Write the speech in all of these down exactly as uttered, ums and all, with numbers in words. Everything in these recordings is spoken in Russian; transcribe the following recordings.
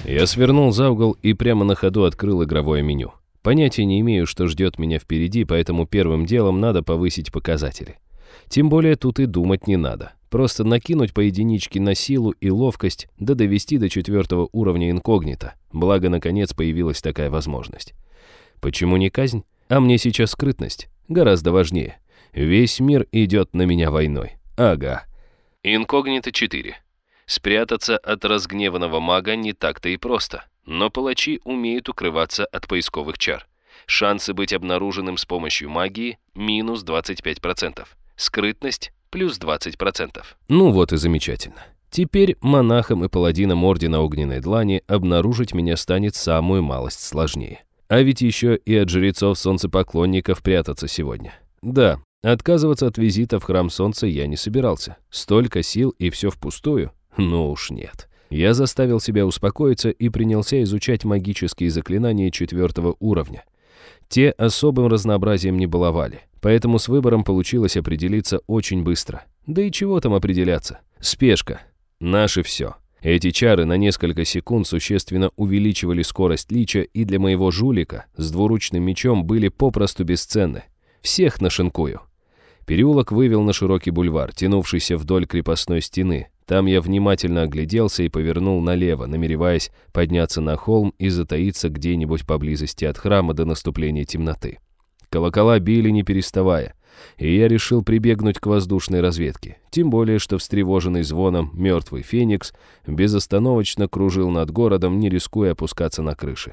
Я свернул за угол и прямо на ходу открыл игровое меню. Понятия не имею, что ждет меня впереди, поэтому первым делом надо повысить показатели. Тем более тут и думать не надо. Просто накинуть по единичке на силу и ловкость, да довести до четвертого уровня инкогнито. Благо, наконец, появилась такая возможность. Почему не казнь? А мне сейчас скрытность. Гораздо важнее. Весь мир идет на меня войной. Ага. Инкогнито четыре. Спрятаться от разгневанного мага не так-то и просто. Но палачи умеют укрываться от поисковых чар. Шансы быть обнаруженным с помощью магии – минус двадцать пять процентов. Скрытность – плюс двадцать процентов. Ну вот и замечательно. Теперь монахам и паладинам Ордена Огненной Длани обнаружить меня станет самую малость сложнее. А ведь еще и от жрецов-солнцепоклонников прятаться сегодня. Да, отказываться от визита в храм солнца я не собирался. Столько сил и все впустую? Ну уж нет. Я заставил себя успокоиться и принялся изучать магические заклинания четвертого уровня. Те особым разнообразием не баловали, поэтому с выбором получилось определиться очень быстро. Да и чего там определяться? Спешка. Наше все. Эти чары на несколько секунд существенно увеличивали скорость лича и для моего жулика с двуручным мечом были попросту бесценны. Всех нашинкую. Переулок вывел на широкий бульвар, тянувшийся вдоль крепостной стены. Там я внимательно огляделся и повернул налево, намереваясь подняться на холм и затаиться где-нибудь поблизости от храма до наступления темноты. Колокола били не переставая, и я решил прибегнуть к воздушной разведке, тем более, что встревоженный звоном мертвый феникс безостановочно кружил над городом, не рискуя опускаться на крыши.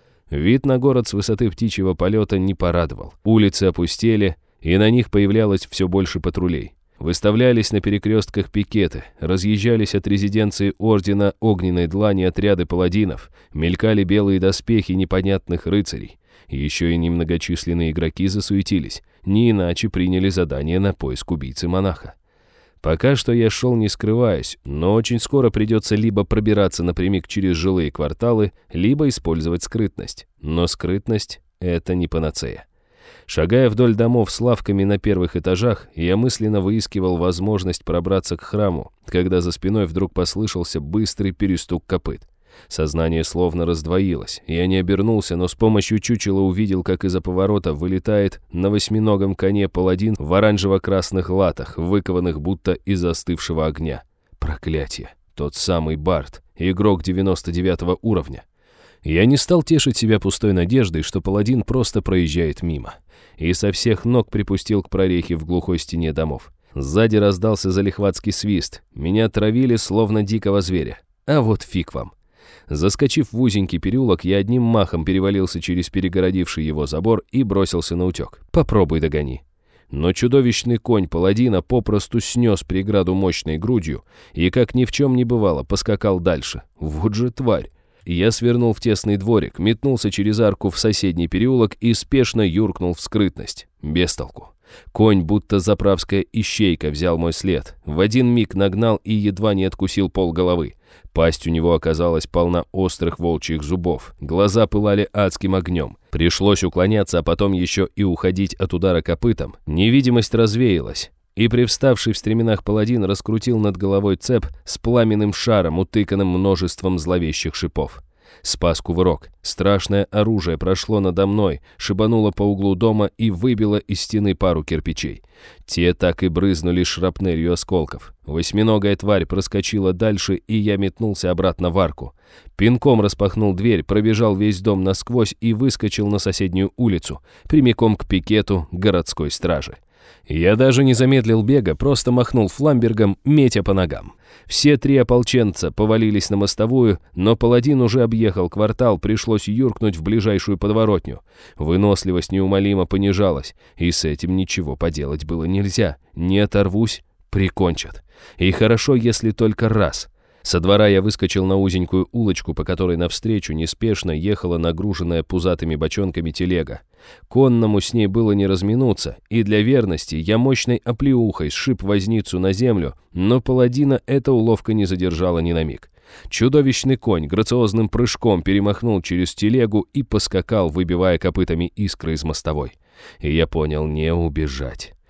Вид на город с высоты птичьего полета не порадовал. Улицы опустели, и на них появлялось все больше патрулей. Выставлялись на перекрестках пикеты, разъезжались от резиденции Ордена Огненной Длани отряды паладинов, мелькали белые доспехи непонятных рыцарей. Еще и немногочисленные игроки засуетились, не иначе приняли задание на поиск убийцы-монаха. Пока что я шел не скрываясь, но очень скоро придется либо пробираться напрямик через жилые кварталы, либо использовать скрытность. Но скрытность — это не панацея. Шагая вдоль домов с лавками на первых этажах, я мысленно выискивал возможность пробраться к храму, когда за спиной вдруг послышался быстрый перестук копыт. Сознание словно раздвоилось. Я не обернулся, но с помощью чучела увидел, как из-за поворота вылетает на восьминогом коне паладин в оранжево-красных латах, выкованных будто из остывшего огня. Проклятие! Тот самый Барт, игрок девяносто девятого уровня. Я не стал тешить себя пустой надеждой, что паладин просто проезжает мимо. И со всех ног припустил к прорехе в глухой стене домов. Сзади раздался залихватский свист. Меня травили, словно дикого зверя. А вот фиг вам. Заскочив в узенький переулок, я одним махом перевалился через перегородивший его забор и бросился на утек. Попробуй догони. Но чудовищный конь паладина попросту снес преграду мощной грудью и, как ни в чем не бывало, поскакал дальше. Вот же тварь. Я свернул в тесный дворик, метнулся через арку в соседний переулок и спешно юркнул в скрытность. Без толку. Конь, будто заправская ищейка, взял мой след. В один миг нагнал и едва не откусил полголовы. Пасть у него оказалась полна острых волчьих зубов. Глаза пылали адским огнем. Пришлось уклоняться, а потом еще и уходить от удара копытом. Невидимость развеялась. И привставший в стременах паладин раскрутил над головой цеп с пламенным шаром, утыканным множеством зловещих шипов. Спас кувырок. Страшное оружие прошло надо мной, шибануло по углу дома и выбило из стены пару кирпичей. Те так и брызнули шрапнелью осколков. Восьминогая тварь проскочила дальше, и я метнулся обратно в арку. Пинком распахнул дверь, пробежал весь дом насквозь и выскочил на соседнюю улицу, прямиком к пикету городской стражи. Я даже не замедлил бега, просто махнул фламбергом, метя по ногам. Все три ополченца повалились на мостовую, но паладин уже объехал квартал, пришлось юркнуть в ближайшую подворотню. Выносливость неумолимо понижалась, и с этим ничего поделать было нельзя. Не оторвусь — прикончат. И хорошо, если только раз. Со двора я выскочил на узенькую улочку, по которой навстречу неспешно ехала нагруженная пузатыми бочонками телега. Конному с ней было не разминуться, и для верности я мощной оплеухой сшиб возницу на землю, но паладина эта уловка не задержала ни на миг. Чудовищный конь грациозным прыжком перемахнул через телегу и поскакал, выбивая копытами искры из мостовой. И я понял, не убежать.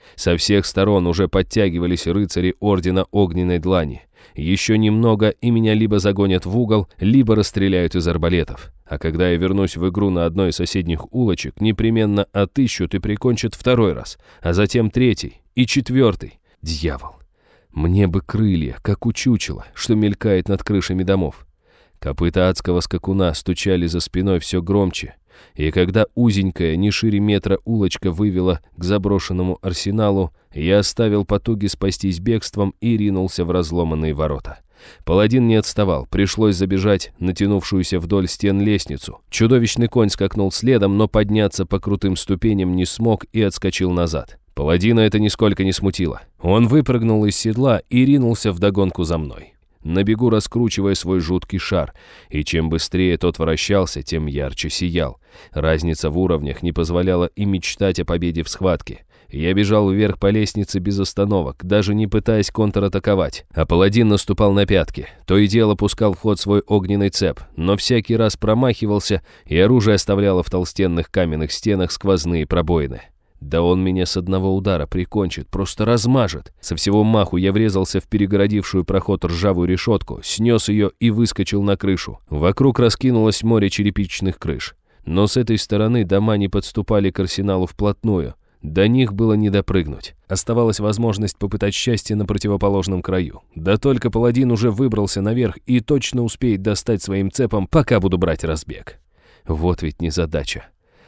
Со всех сторон уже подтягивались рыцари Ордена Огненной Длани. Еще немного, и меня либо загонят в угол, либо расстреляют из арбалетов. А когда я вернусь в игру на одной из соседних улочек, непременно отыщут и прикончат второй раз, а затем третий и четвертый. Дьявол! Мне бы крылья, как у чучела, что мелькает над крышами домов. Копыта адского скакуна стучали за спиной все громче, и когда узенькая, не шире метра улочка вывела к заброшенному арсеналу, я оставил потуги спастись бегством и ринулся в разломанные ворота. Паладин не отставал, пришлось забежать натянувшуюся вдоль стен лестницу. Чудовищный конь скакнул следом, но подняться по крутым ступеням не смог и отскочил назад. Паладина это нисколько не смутило. Он выпрыгнул из седла и ринулся вдогонку за мной, на бегу раскручивая свой жуткий шар, и чем быстрее тот вращался, тем ярче сиял. Разница в уровнях не позволяла и мечтать о победе в схватке. Я бежал вверх по лестнице без остановок, даже не пытаясь контратаковать, а паладин наступал на пятки. То и дело пускал в ход свой огненный цеп, но всякий раз промахивался, и оружие оставляло в толстенных каменных стенах сквозные пробоины. Да он меня с одного удара прикончит, просто размажет. Со всего маху я врезался в перегородившую проход ржавую решетку, снес ее и выскочил на крышу. Вокруг раскинулось море черепичных крыш. Но с этой стороны дома не подступали к арсеналу вплотную. До них было не допрыгнуть. Оставалась возможность попытать счастье на противоположном краю. Да только паладин уже выбрался наверх и точно успеет достать своим цепом, пока буду брать разбег. Вот ведь незадача.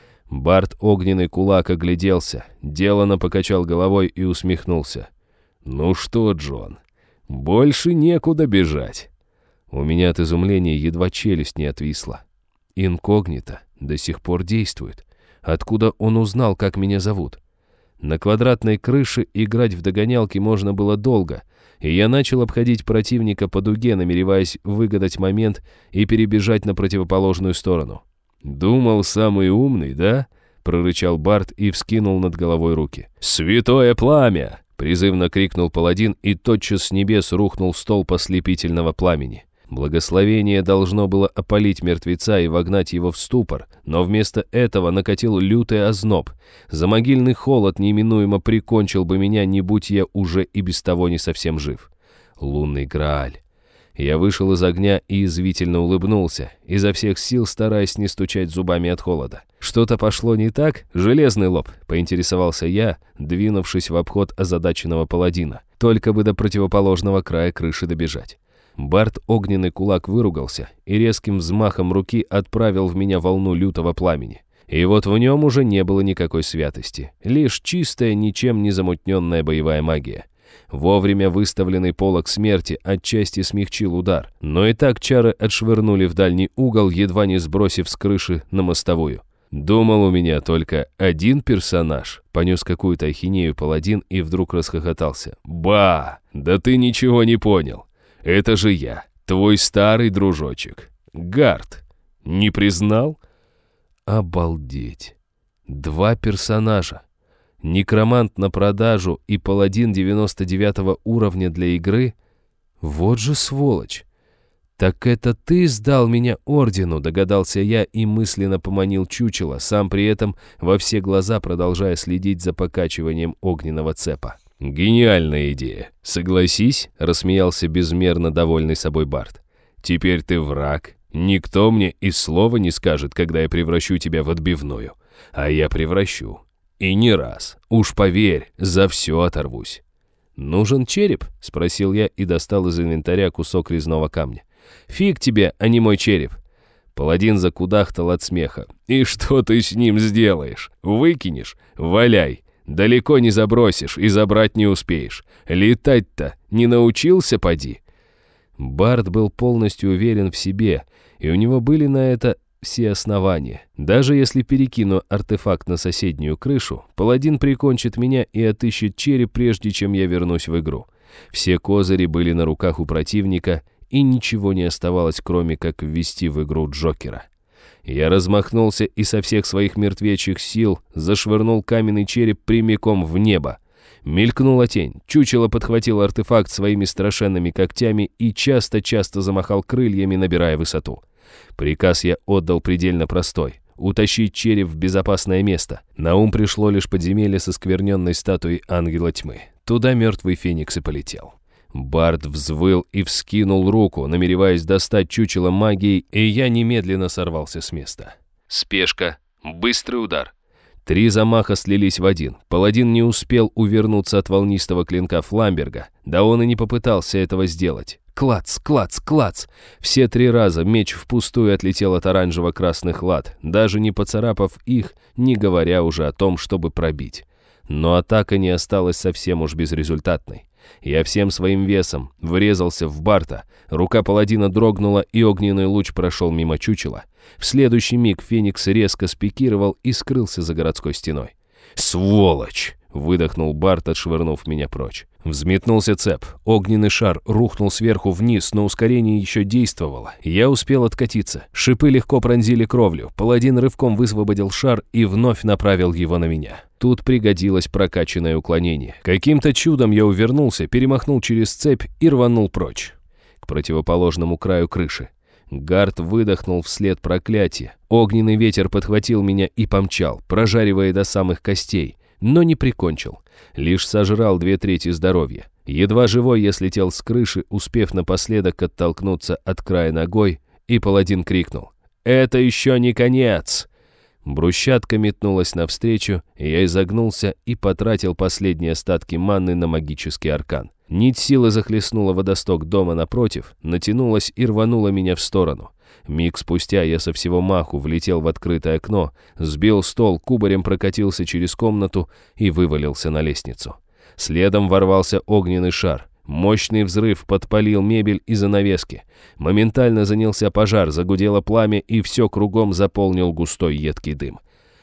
Бард Огненный Кулак огляделся, делано покачал головой и усмехнулся. «Ну что, Джон, больше некуда бежать». У меня от изумления едва челюсть не отвисла. Инкогнито до сих пор действует. Откуда он узнал, как меня зовут? На квадратной крыше играть в догонялки можно было долго, и я начал обходить противника по дуге, намереваясь выгадать момент и перебежать на противоположную сторону. «Думал, самый умный, да?» — прорычал Бард и вскинул над головой руки. «Святое пламя!» — призывно крикнул паладин, и тотчас с небес рухнул столб ослепительного пламени. Благословение должно было опалить мертвеца и вогнать его в ступор, но вместо этого накатил лютый озноб. Замогильный холод неминуемо прикончил бы меня, не будь я уже и без того не совсем жив. Лунный Грааль. Я вышел из огня и язвительно улыбнулся, изо всех сил стараясь не стучать зубами от холода. «Что-то пошло не так? Железный лоб?» — поинтересовался я, двинувшись в обход озадаченного паладина. Только бы до противоположного края крыши добежать. Бард Огненный Кулак выругался и резким взмахом руки отправил в меня волну лютого пламени. И вот в нем уже не было никакой святости, лишь чистая, ничем не замутненная боевая магия. Вовремя выставленный полог смерти отчасти смягчил удар, но и так чары отшвырнули в дальний угол, едва не сбросив с крыши на мостовую. «Думал, у меня только один персонаж», — понес какую-то ахинею паладин и вдруг расхохотался. «Ба! Да ты ничего не понял. Это же я, твой старый дружочек, Гард. Не признал?» Обалдеть! Два персонажа. Некромант на продажу и паладин девяносто девятого уровня для игры? Вот же сволочь! «Так это ты сдал меня ордену», — догадался я и мысленно поманил чучело, сам при этом во все глаза продолжая следить за покачиванием огненного цепа. «Гениальная идея. Согласись», — рассмеялся безмерно довольный собой Бард. «Теперь ты враг. Никто мне и слова не скажет, когда я превращу тебя в отбивную. А я превращу. И не раз. Уж поверь, за все оторвусь». «Нужен череп?» — спросил я и достал из инвентаря кусок резного камня. «Фиг тебе, а не мой череп». Паладин закудахтал от смеха. «И что ты с ним сделаешь? Выкинешь? Валяй. Далеко не забросишь и забрать не успеешь. Летать-то не научился, поди?» Бард был полностью уверен в себе, и у него были на это все основания. Даже если перекину артефакт на соседнюю крышу, паладин прикончит меня и отыщет череп, прежде чем я вернусь в игру. Все козыри были на руках у противника, и ничего не оставалось, кроме как ввести в игру Джокера. Я размахнулся и со всех своих мертвечьих сил зашвырнул каменный череп прямиком в небо. Мелькнула тень, чучело подхватил артефакт своими страшенными когтями и часто-часто замахал крыльями, набирая высоту. Приказ я отдал предельно простой. утащить череп в безопасное место. На ум пришло лишь подземелье со скверненной статуей ангела тьмы. Туда мертвый феникс и полетел. Барт взвыл и вскинул руку, намереваясь достать чучело магией, и я немедленно сорвался с места. Спешка, быстрый удар. Три замаха слились в один. Паладин не успел увернуться от волнистого клинка Фламберга, да он и не попытался этого сделать. Клац, клац, клац. Все три раза меч впустую отлетел от оранжево-красных лад, даже не поцарапав их, не говоря уже о том, чтобы пробить. Но атака не осталась совсем уж безрезультатной. Я всем своим весом врезался в Барта, рука паладина дрогнула, и огненный луч прошел мимо чучела. В следующий миг феникс резко спикировал и скрылся за городской стеной. «Сволочь!» — выдохнул Барт, отшвырнув меня прочь. Взметнулся цеп. Огненный шар рухнул сверху вниз, но ускорение еще действовало. Я успел откатиться. Шипы легко пронзили кровлю. Паладин рывком высвободил шар и вновь направил его на меня. Тут пригодилось прокачанное уклонение. Каким-то чудом я увернулся, перемахнул через цепь и рванул прочь. К противоположному краю крыши. Гард выдохнул вслед проклятия. Огненный ветер подхватил меня и помчал, прожаривая до самых костей, но не прикончил. Лишь сожрал две трети здоровья. Едва живой я слетел с крыши, успев напоследок оттолкнуться от края ногой, и паладин крикнул: «Это еще не конец!» Брусчатка метнулась навстречу, и я изогнулся и потратил последние остатки манны на магический аркан. Нить силы захлестнула водосток дома напротив, натянулась и рванула меня в сторону. Миг спустя я со всего маху влетел в открытое окно, сбил стол, кубарем прокатился через комнату и вывалился на лестницу. Следом ворвался огненный шар. Мощный взрыв подпалил мебель и занавески. Моментально занялся пожар, загудело пламя, и все кругом заполнил густой едкий дым.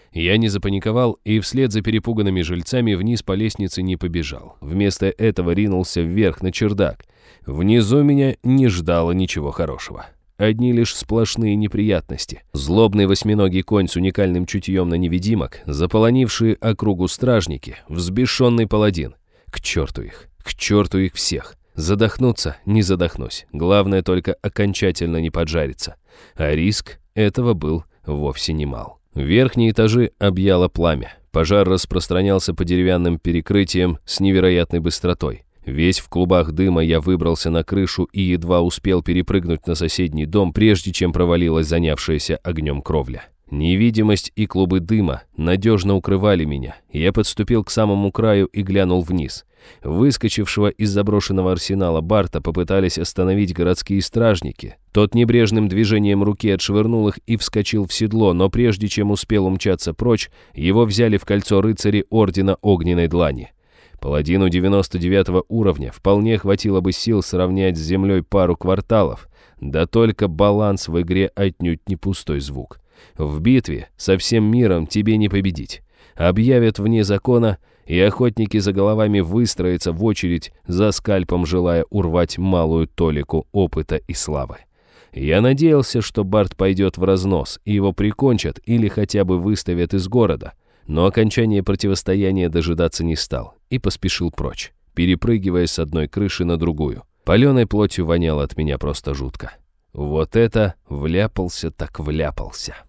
Я не запаниковал и вслед за перепуганными жильцами вниз по лестнице не побежал. Вместо этого ринулся вверх на чердак. Внизу меня не ждало ничего хорошего. Одни лишь сплошные неприятности. Злобный восьминогий конь с уникальным чутьем на невидимок, заполонившие округу стражники, взбешенный паладин. К черту их, к черту их всех. Задохнуться не задохнусь. Главное только окончательно не поджариться. А риск этого был вовсе немал. Верхние этажи объяло пламя. Пожар распространялся по деревянным перекрытиям с невероятной быстротой. Весь в клубах дыма я выбрался на крышу и едва успел перепрыгнуть на соседний дом, прежде чем провалилась занявшаяся огнем кровля. Невидимость и клубы дыма надежно укрывали меня. Я подступил к самому краю и глянул вниз. Выскочившего из заброшенного арсенала Барта попытались остановить городские стражники. Тот небрежным движением руки отшвырнул их и вскочил в седло, но прежде чем успел умчаться прочь, его взяли в кольцо рыцари Ордена Огненной Длани. Паладину девяносто девятого уровня вполне хватило бы сил сравнять с землей пару кварталов, да только баланс в игре отнюдь не пустой звук. В битве со всем миром тебе не победить. Объявят вне закона, и охотники за головами выстроятся в очередь за скальпом, желая урвать малую толику опыта и славы. Я надеялся, что Барт пойдет в разнос, и его прикончат или хотя бы выставят из города, но окончания противостояния дожидаться не стал и поспешил прочь, перепрыгивая с одной крыши на другую. Паленой плотью воняло от меня просто жутко. Вот это вляпался так вляпался.